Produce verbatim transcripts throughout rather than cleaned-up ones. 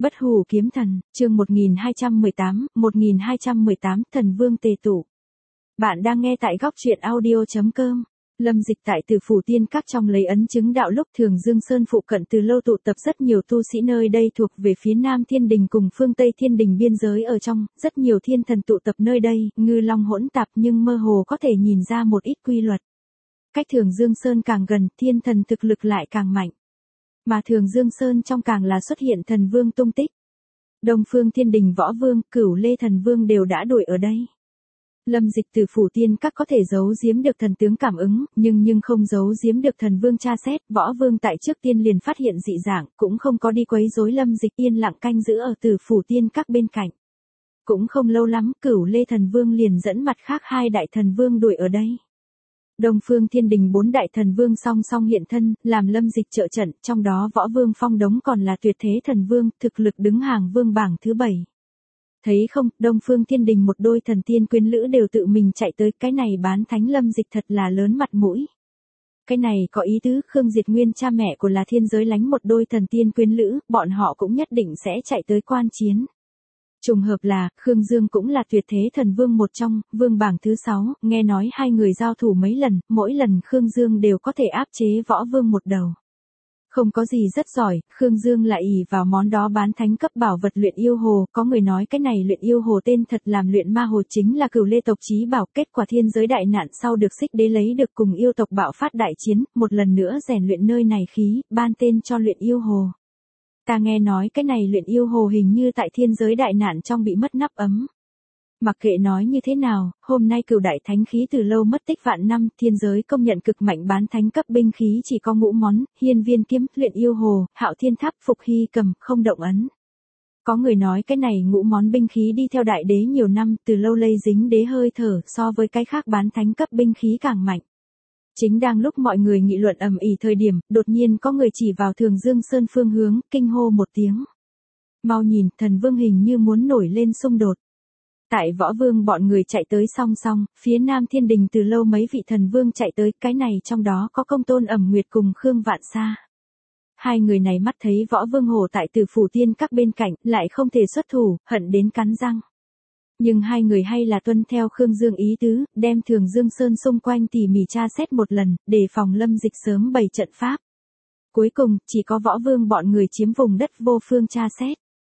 Bất hủ kiếm thần, chương một nghìn hai trăm mười tám, một nghìn hai trăm mười tám, thần vương tề tụ. Bạn đang nghe tại góc truyện audio chấm com. Lâm Dịch tại Tử Phủ Tiên Các trong lấy ấn chứng đạo lúc Thường Dương Sơn phụ cận từ lâu tụ tập rất nhiều tu sĩ, nơi đây thuộc về phía Nam Thiên Đình cùng phương Tây Thiên Đình biên giới ở trong, rất nhiều thiên thần tụ tập nơi đây, ngư long hỗn tạp nhưng mơ hồ có thể nhìn ra một ít quy luật. Cách Thường Dương Sơn càng gần, thiên thần thực lực lại càng mạnh. Mà Thường Dương Sơn trong càng là xuất hiện thần vương tung tích. Đông Phương Thiên Đình Võ Vương, Cửu Lê Thần Vương đều đã đuổi ở đây. Lâm Dịch Tử Phủ Tiên Các có thể giấu giếm được thần tướng cảm ứng, nhưng nhưng không giấu giếm được thần vương tra xét. Võ Vương tại trước tiên liền phát hiện dị dạng, cũng không có đi quấy rối Lâm Dịch, yên lặng canh giữ ở Tử Phủ Tiên Các bên cạnh. Cũng không lâu lắm, Cửu Lê Thần Vương liền dẫn mặt khác hai đại thần vương đuổi ở đây. Đông Phương Thiên Đình bốn đại thần vương song song hiện thân, làm Lâm Dịch trợ trận, trong đó Võ Vương Phong Đống còn là tuyệt thế thần vương, thực lực đứng hàng vương bảng thứ bảy. Thấy không, Đông Phương Thiên Đình một đôi thần tiên quyến lữ đều tự mình chạy tới, cái này bán thánh Lâm Dịch thật là lớn mặt mũi. Cái này có ý tứ, Khương Diệt Nguyên cha mẹ của là thiên giới lánh một đôi thần tiên quyến lữ, bọn họ cũng nhất định sẽ chạy tới quan chiến. Trùng hợp là, Khương Dương cũng là tuyệt thế thần vương một trong, vương bảng thứ sáu, nghe nói hai người giao thủ mấy lần, mỗi lần Khương Dương đều có thể áp chế Võ Vương một đầu. Không có gì rất giỏi, Khương Dương lại ỷ vào món đó bán thánh cấp bảo vật luyện yêu hồ, có người nói cái này luyện yêu hồ tên thật làm luyện ma hồ chính là Cửu Lê tộc chí bảo, kết quả thiên giới đại nạn sau được Xích Đế lấy được cùng yêu tộc bạo phát đại chiến, một lần nữa rèn luyện nơi này khí, ban tên cho luyện yêu hồ. Ta nghe nói cái này luyện yêu hồ hình như tại thiên giới đại nạn trong bị mất nắp ấm. Mặc kệ nói như thế nào, hôm nay Cửu đại thánh khí từ lâu mất tích vạn năm, thiên giới công nhận cực mạnh bán thánh cấp binh khí chỉ có ngũ món, hiên viên kiếm, luyện yêu hồ, hạo thiên tháp, phục hy cầm, không động ấn. Có người nói cái này ngũ món binh khí đi theo đại đế nhiều năm, từ lâu lây dính đế hơi thở, so với cái khác bán thánh cấp binh khí càng mạnh. Chính đang lúc mọi người nghị luận ầm ĩ thời điểm, đột nhiên có người chỉ vào Thường Dương Sơn phương hướng, kinh hô một tiếng. Mau nhìn, thần vương hình như muốn nổi lên xung đột. Tại Võ Vương bọn người chạy tới song song, phía Nam Thiên Đình từ lâu mấy vị thần vương chạy tới, cái này trong đó có Công Tôn Ẩm Nguyệt cùng Khương Vạn Sa. Hai người này mắt thấy Võ Vương Hồ tại Tử Phủ Tiên Các bên cạnh, lại không thể xuất thủ, hận đến cắn răng. Nhưng hai người hay là tuân theo Khương Dương ý tứ, đem Thường Dương Sơn xung quanh tỉ mỉ tra xét một lần, để phòng Lâm Dịch sớm bày trận pháp. Cuối cùng, chỉ có Võ Vương bọn người chiếm vùng đất vô phương tra xét.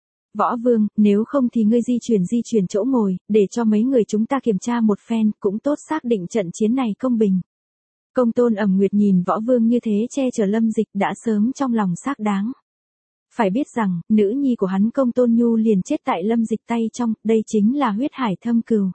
Võ Vương, nếu không thì ngươi di chuyển di chuyển chỗ ngồi, để cho mấy người chúng ta kiểm tra một phen, cũng tốt xác định trận chiến này công bình. Công Tôn Ẩm Nguyệt nhìn Võ Vương như thế che chở Lâm Dịch đã sớm trong lòng xác đáng. Phải biết rằng, nữ nhi của hắn Công Tôn Nhu liền chết tại Lâm Dịch tay trong, đây chính là huyết hải thâm cừu.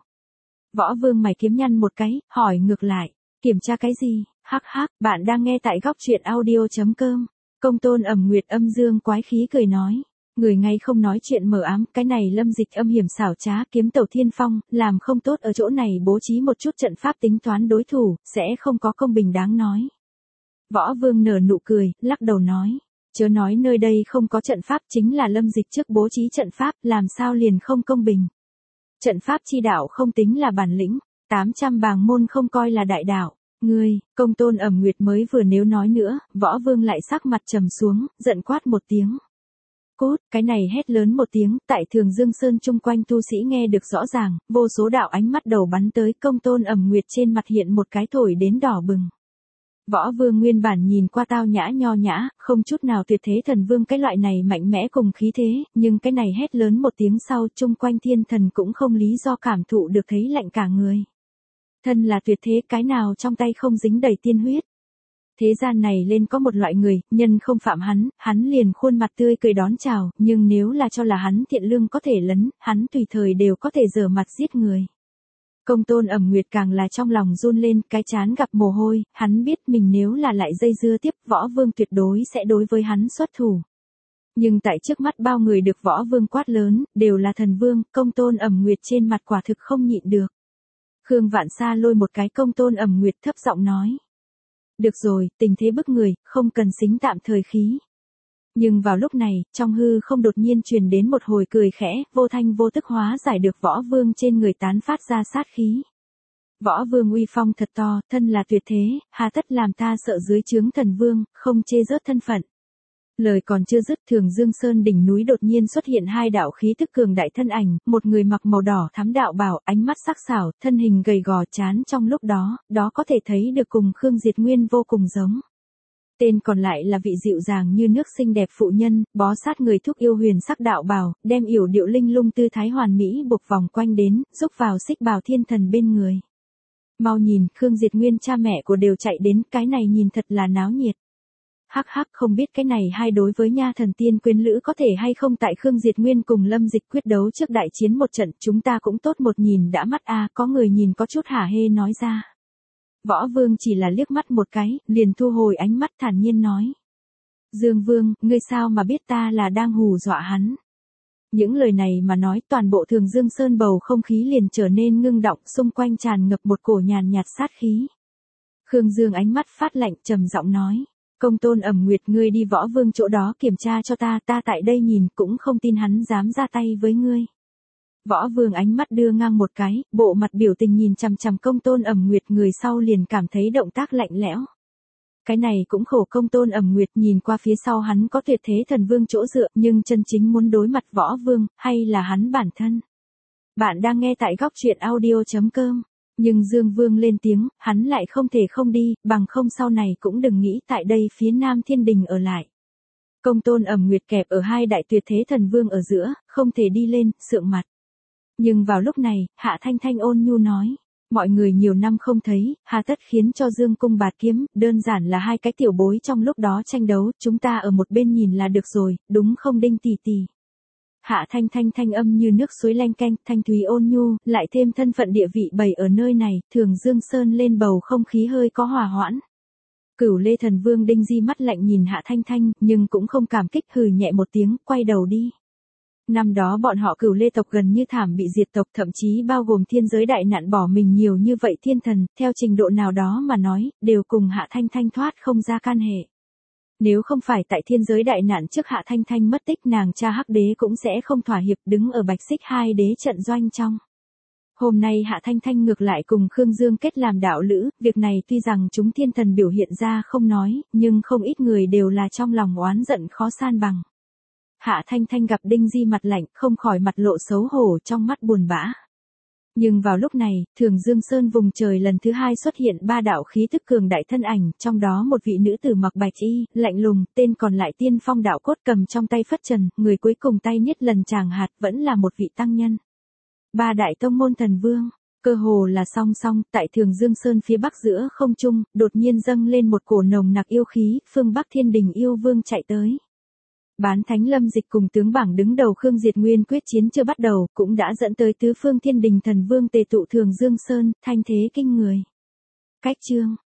Võ Vương mày kiếm nhăn một cái, hỏi ngược lại, kiểm tra cái gì? Hắc hắc, bạn đang nghe tại góc truyện audio chấm com. Công Tôn Ẩm Nguyệt âm dương quái khí cười nói. Người ngay không nói chuyện mờ ám, cái này Lâm Dịch âm hiểm xảo trá, kiếm tàu thiên phong, làm không tốt ở chỗ này bố trí một chút trận pháp tính toán đối thủ, sẽ không có công bình đáng nói. Võ Vương nở nụ cười, lắc đầu nói, chớ nói nơi đây không có trận pháp, chính là Lâm Dịch trước bố trí trận pháp, làm sao liền không công bình. Trận pháp chi đạo không tính là bản lĩnh, tám trăm bàng môn không coi là đại đạo. Ngươi, Công Tôn Ẩm Nguyệt mới vừa nếu nói nữa, Võ Vương lại sắc mặt trầm xuống, giận quát một tiếng. Cốt, cái này hét lớn một tiếng, tại Thường Dương Sơn chung quanh tu sĩ nghe được rõ ràng, vô số đạo ánh mắt đầu bắn tới, Công Tôn Ẩm Nguyệt trên mặt hiện một cái thổi đến đỏ bừng. Võ Vương nguyên bản nhìn qua tao nhã nho nhã, không chút nào tuyệt thế thần vương cái loại này mạnh mẽ cùng khí thế, nhưng cái này hét lớn một tiếng sau, chung quanh thiên thần cũng không lý do cảm thụ được thấy lạnh cả người. Thân là tuyệt thế, cái nào trong tay không dính đầy tiên huyết. Thế gian này lên có một loại người, nhân không phạm hắn, hắn liền khuôn mặt tươi cười đón chào, nhưng nếu là cho là hắn thiện lương có thể lấn, hắn tùy thời đều có thể giở mặt giết người. Công Tôn Ẩm Nguyệt càng là trong lòng run lên, cái chán gặp mồ hôi, hắn biết mình nếu là lại dây dưa tiếp, Võ Vương tuyệt đối sẽ đối với hắn xuất thủ. Nhưng tại trước mắt bao người được Võ Vương quát lớn, đều là thần vương, Công Tôn Ẩm Nguyệt trên mặt quả thực không nhịn được. Khương Vạn Sa lôi một cái Công Tôn Ẩm Nguyệt thấp giọng nói. Được rồi, tình thế bức người, không cần xính tạm thời khí. Nhưng vào lúc này, trong hư không đột nhiên truyền đến một hồi cười khẽ, vô thanh vô tức hóa giải được Võ Vương trên người tán phát ra sát khí. Võ Vương uy phong thật to, thân là tuyệt thế, hà tất làm ta sợ dưới trướng thần vương, không chê rớt thân phận. Lời còn chưa dứt, Thường Dương Sơn đỉnh núi đột nhiên xuất hiện hai đạo khí tức cường đại thân ảnh, một người mặc màu đỏ thắm đạo bào, ánh mắt sắc sảo, thân hình gầy gò chán trong lúc đó, đó có thể thấy được cùng Khương Diệt Nguyên vô cùng giống. Tên còn lại là vị dịu dàng như nước xinh đẹp phụ nhân, bó sát người thúc yêu huyền sắc đạo bào, đem yểu điệu linh lung tư thái hoàn mỹ buộc vòng quanh đến, giúp vào xích bào thiên thần bên người. Mau nhìn, Khương Diệt Nguyên cha mẹ của đều chạy đến, cái này nhìn thật là náo nhiệt. Hắc hắc, không biết cái này hai đối với nha thần tiên quyến lữ có thể hay không tại Khương Diệt Nguyên cùng Lâm Dịch quyết đấu trước đại chiến một trận, chúng ta cũng tốt một nhìn đã mắt a, có người nhìn có chút hả hê nói ra. Võ Vương chỉ là liếc mắt một cái, liền thu hồi ánh mắt thản nhiên nói. Dương Vương, ngươi sao mà biết ta là đang hù dọa hắn? Những lời này mà nói, toàn bộ Thường Dương Sơn bầu không khí liền trở nên ngưng động, xung quanh tràn ngập một cổ nhàn nhạt sát khí. Khương Dương ánh mắt phát lạnh, trầm giọng nói. Công Tôn Ẩm Nguyệt, ngươi đi Võ Vương chỗ đó kiểm tra cho ta, ta tại đây nhìn cũng không tin hắn dám ra tay với ngươi. Võ Vương ánh mắt đưa ngang một cái, bộ mặt biểu tình nhìn chằm chằm Công Tôn Ẩm Nguyệt, người sau liền cảm thấy động tác lạnh lẽo. Cái này cũng khổ Công Tôn Ẩm Nguyệt, nhìn qua phía sau hắn có tuyệt thế thần vương chỗ dựa, nhưng chân chính muốn đối mặt Võ Vương, hay là hắn bản thân. Bạn đang nghe tại góc truyện audio chấm com. Nhưng Dương Vương lên tiếng, hắn lại không thể không đi, bằng không sau này cũng đừng nghĩ tại đây phía Nam Thiên Đình ở lại. Công Tôn Ẩm Nguyệt kẹp ở hai đại tuyệt thế thần vương ở giữa, không thể đi lên, sượng mặt. Nhưng vào lúc này, Hạ Thanh Thanh ôn nhu nói, mọi người nhiều năm không thấy, hà tất khiến cho Dương Cung Bạt Kiếm, đơn giản là hai cái tiểu bối trong lúc đó tranh đấu, chúng ta ở một bên nhìn là được rồi, đúng không Đinh tỷ tỷ? Hạ Thanh Thanh thanh âm như nước suối leng keng, thanh thúy ôn nhu, lại thêm thân phận địa vị bày ở nơi này, Thường Dương Sơn lên bầu không khí hơi có hòa hoãn. Cửu Lê Thần Vương Đinh Di mắt lạnh nhìn Hạ Thanh Thanh, nhưng cũng không cảm kích, hừ nhẹ một tiếng, quay đầu đi. Năm đó bọn họ Cửu Lê tộc gần như thảm bị diệt tộc, thậm chí bao gồm thiên giới đại nạn bỏ mình nhiều như vậy thiên thần, theo trình độ nào đó mà nói, đều cùng Hạ Thanh Thanh thoát không ra can hệ. Nếu không phải tại thiên giới đại nạn trước Hạ Thanh Thanh mất tích, nàng cha Hắc Đế cũng sẽ không thỏa hiệp đứng ở Bạch Xích hai đế trận doanh trong. Hôm nay Hạ Thanh Thanh ngược lại cùng Khương Dương kết làm đạo lữ, việc này tuy rằng chúng thiên thần biểu hiện ra không nói, nhưng không ít người đều là trong lòng oán giận khó san bằng. Hạ Thanh Thanh gặp Đinh Di mặt lạnh, không khỏi mặt lộ xấu hổ, trong mắt buồn bã. Nhưng vào lúc này, Thường Dương Sơn vùng trời lần thứ hai xuất hiện ba đạo khí tức cường đại thân ảnh, trong đó một vị nữ tử mặc bạch y, lạnh lùng, tên còn lại Tiên Phong đạo cốt cầm trong tay phất trần, người cuối cùng tay nhất lần tràng hạt vẫn là một vị tăng nhân. Ba đại tông môn thần vương, cơ hồ là song song, tại Thường Dương Sơn phía bắc giữa không trung, đột nhiên dâng lên một cổ nồng nặc yêu khí, phương Bắc Thiên Đình yêu vương chạy tới. Bán Thánh Lâm Dịch cùng tướng bảng đứng đầu Khương Diệt Nguyên quyết chiến chưa bắt đầu, cũng đã dẫn tới tứ phương Thiên Đình thần vương tề tụ Thường Dương Sơn, thanh thế kinh người. Cách chương